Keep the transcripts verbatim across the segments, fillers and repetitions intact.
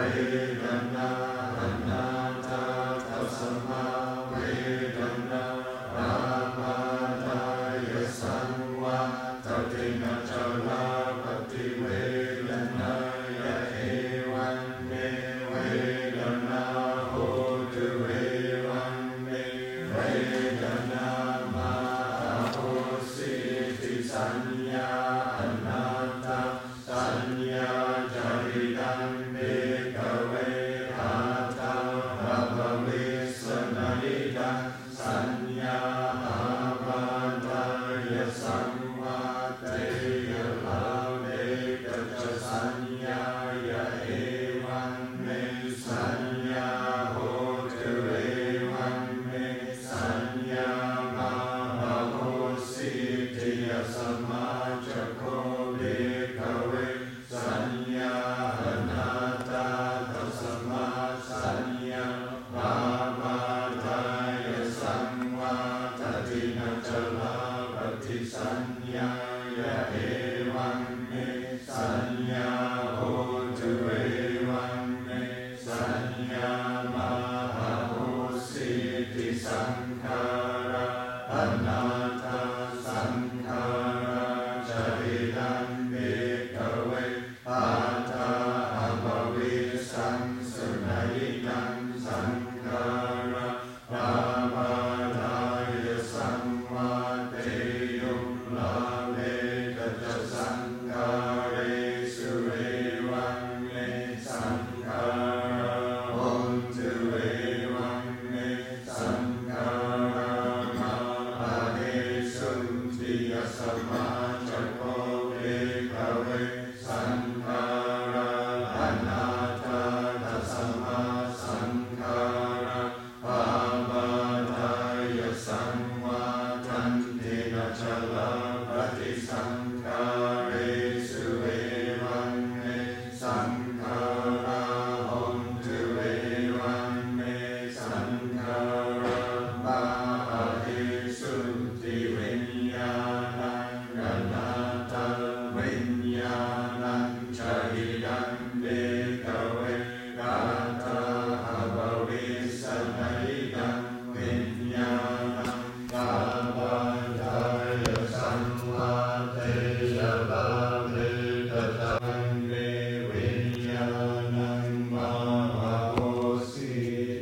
ดนาอนาถาทัสมาเวดนาอาปาทายสังวาตตินัจลาปฏิเวดนายะเอวันเมเวดนาโหตุเอวันเมเวดนามหาโหสิติสัญญาอนัตตาสัญญาจาริตังเบกเวอาตาระภเวสนาริตังสัญญาอาปาทายสังวาเตยลาเบกจสัญญายะเอวันเมสัญญาโหตุเอวันเมสัญญามหาโหสิติยสมาจโคเบกเวสัญญาอนัตตาทัสมาสัญญาอาปาทายสังวาตตินัจลาปฏิสัญญายะเอวันเมสัญญาโหตุเอวันเมสัญญามหาโหสิติสังขาราอนาถาสังขาราจาริตังเบกเวอาตาอภเวสังสนายิตังสังขาราอาปาทายสังวาเตโยลาเวกจสังขาเรสุเอวันเมสังขาราโหตุเอวันเมสังขารามาหาเอสุติยสมาจโคเบกเวสังขาราอนาถาทัสมาสังขาราอาปาทายสังวาทันตินัจลาปฏิสังขาเรสุเอวันเมสังขาราโหตุเอวันเมสังขารามาหาเอสุติวิญญาณังอนัตตาวิญญาณังจาริตังเบกเวอาตาอภเวสนาริตังวิญญาณังอาปาทายสังวาเตยลาเบกตังเบวิญญาณังมหาโหสิ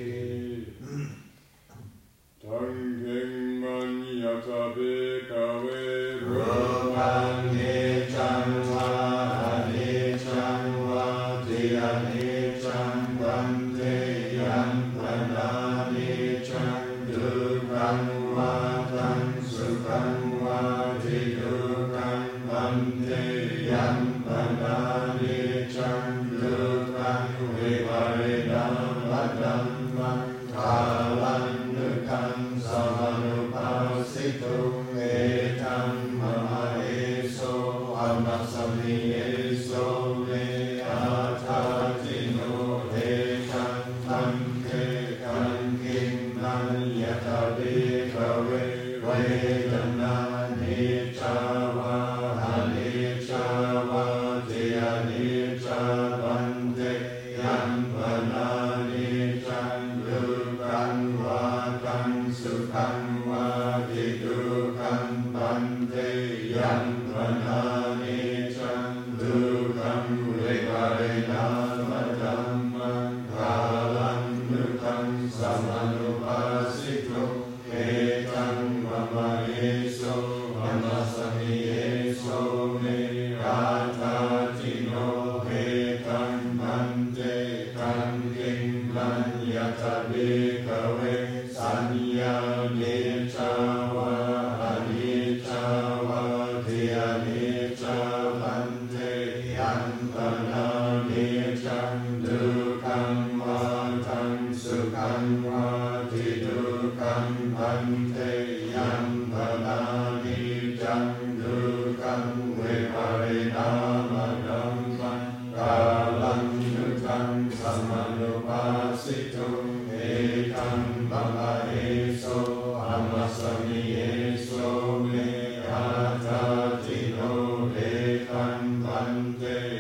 ทังเข่งมัญญาตาเบกเวรูปังเนจังวาอเนจังวาติอเนจังวันเตยังปนาเนจังดุขังวาตังสุขังวาติดุขังวันเตยังปนาเนจังดุขังวิปาริณามัดดังมังคาลังนุขังสมานุปัสสิตุเอตังมะมะเอโสอนัสสมิเอโสเมอาทาติโนเอตังทังเกกังกินนันยะตาเบกเวเวดนาเนจาวาหาเนจาวาเตยเนจาวันเตยังปนาเนจังดุขังวาตังสุขังวาติดุขังปันเตยังปนาเนจังดุขังเวปาริณามัดดังมังคาลังนุขังสมานุปัสสิตุเอตังมะมะเอโสอนัสสมิเอโสเมอาทาติโนเอตังมันเตกังกิงมัญญาตาเบกเวสัญญาเนจาวาอเนจาวาเทอเนจาวันเตยังปนาเนจังดุขังวาทังสุขังวาติดุขังวันเตยังปนาเนจังดุขังเวปาริณามัดดังมังกาลังนุขังสมานุปัสสิตุเอตังมะมะเอโสอนัสสมิเอโสเมอาทาติโนเอตังวันเตกัง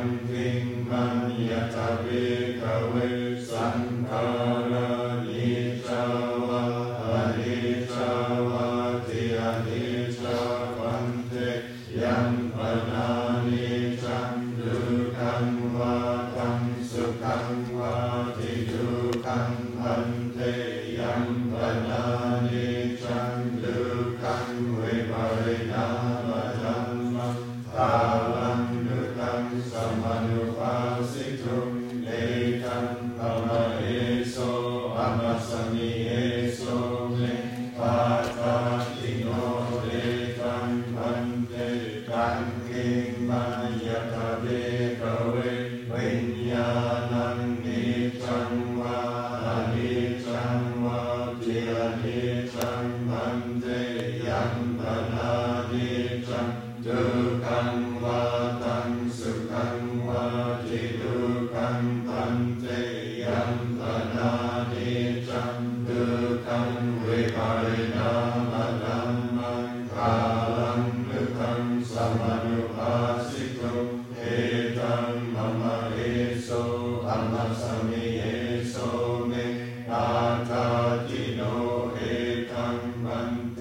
คิงมัญญตาวิกเวสังขารนิจจาวะอนิจจาวะทิอนิจจาวันเตยัมปนานิจังดุขังวาตังสุขังวาทิดุขังพันเตยัมปนานิจังดุขังวิปริณามธัมมังตาลังดุขังสัมมานุปัสสิตุเอตังปะมะเอโสอะมัสสมิเอโสเมปาตาติโนเอตังพันเตกังคิงมัญญตาเวกเววิญญาณังนิจจังวาอนิจจังวาทิอนิจจังพันเตยัมปนานิจังดุขังวาตังสุขังวาทิดุขังพันเตยัมปนานิจังดุขังวิปริณามธัมมังกาลังดุขังสัมมานุปัสสิตุเอตังมะมะเอโสอะมัสสมิเอโสเมอาตาติโนเอตังพันเต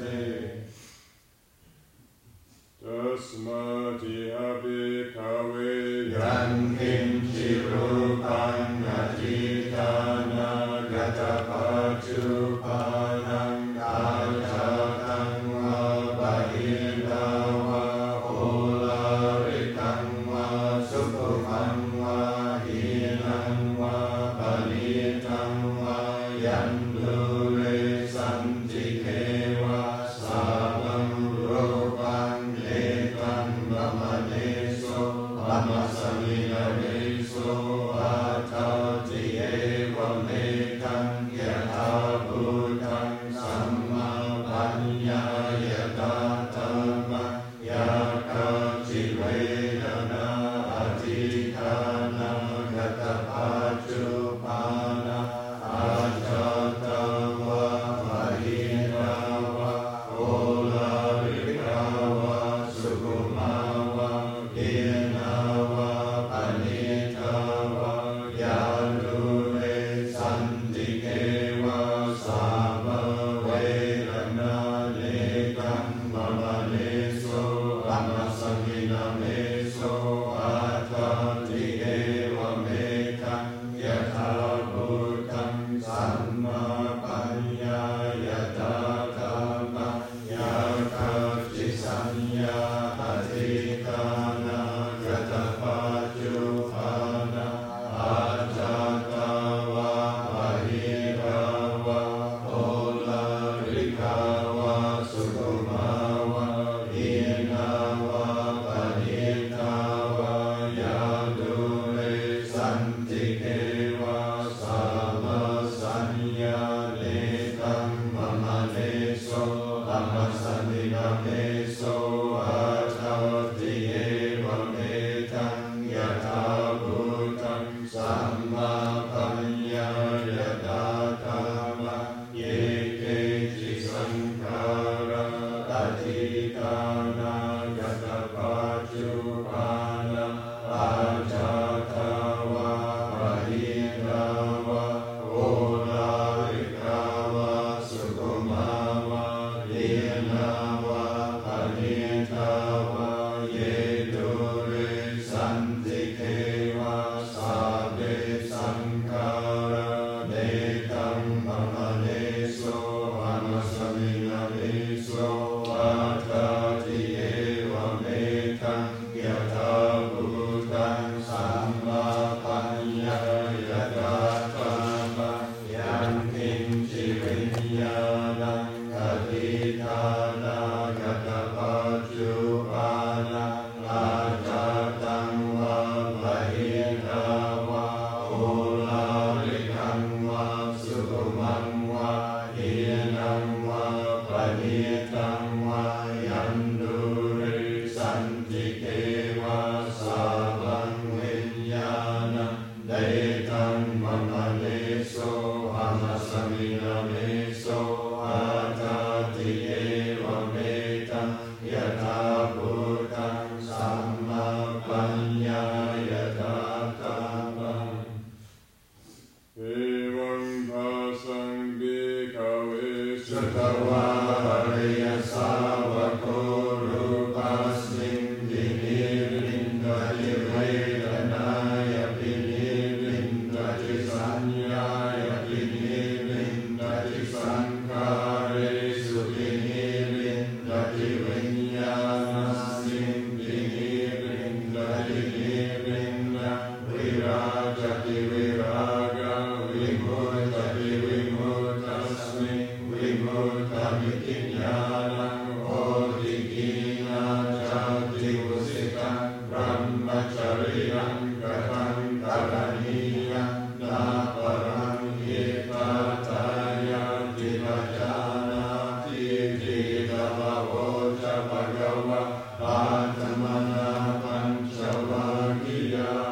ตัสมาทิอภิคาเวยันคินจิรูปังอธิฐานากัตปัจจุปานังอาจาตังวาปะหิตาวาโอลาริกังวาสุภคังวาหินังวาปะนิตังวายันตุเรสันติเทวาสาวังโรปังเอตังมะมะเนโสอะมัสสมินะเนโสอาตาติเอวะเมตังยะถาภูตังสัมมาปัญญายตาธัมมังยากาจิเวนะนาอธิฐานากัตปัจจุปานาอาจาตาวะปะหิตาวะโอลาริกาวะสุขุมาวะเพียนาวะปะนิทาวะยาลุเรสันติเกวะสามะเวรนาเนกังมะมะเนโสอะมัสสมินะเมโสอาตาติเอ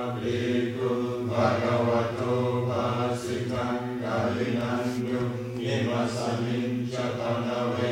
ภิกขุภะคะวะโตภาสิกังกาลินันยุอิมัสสมิงจตนะเว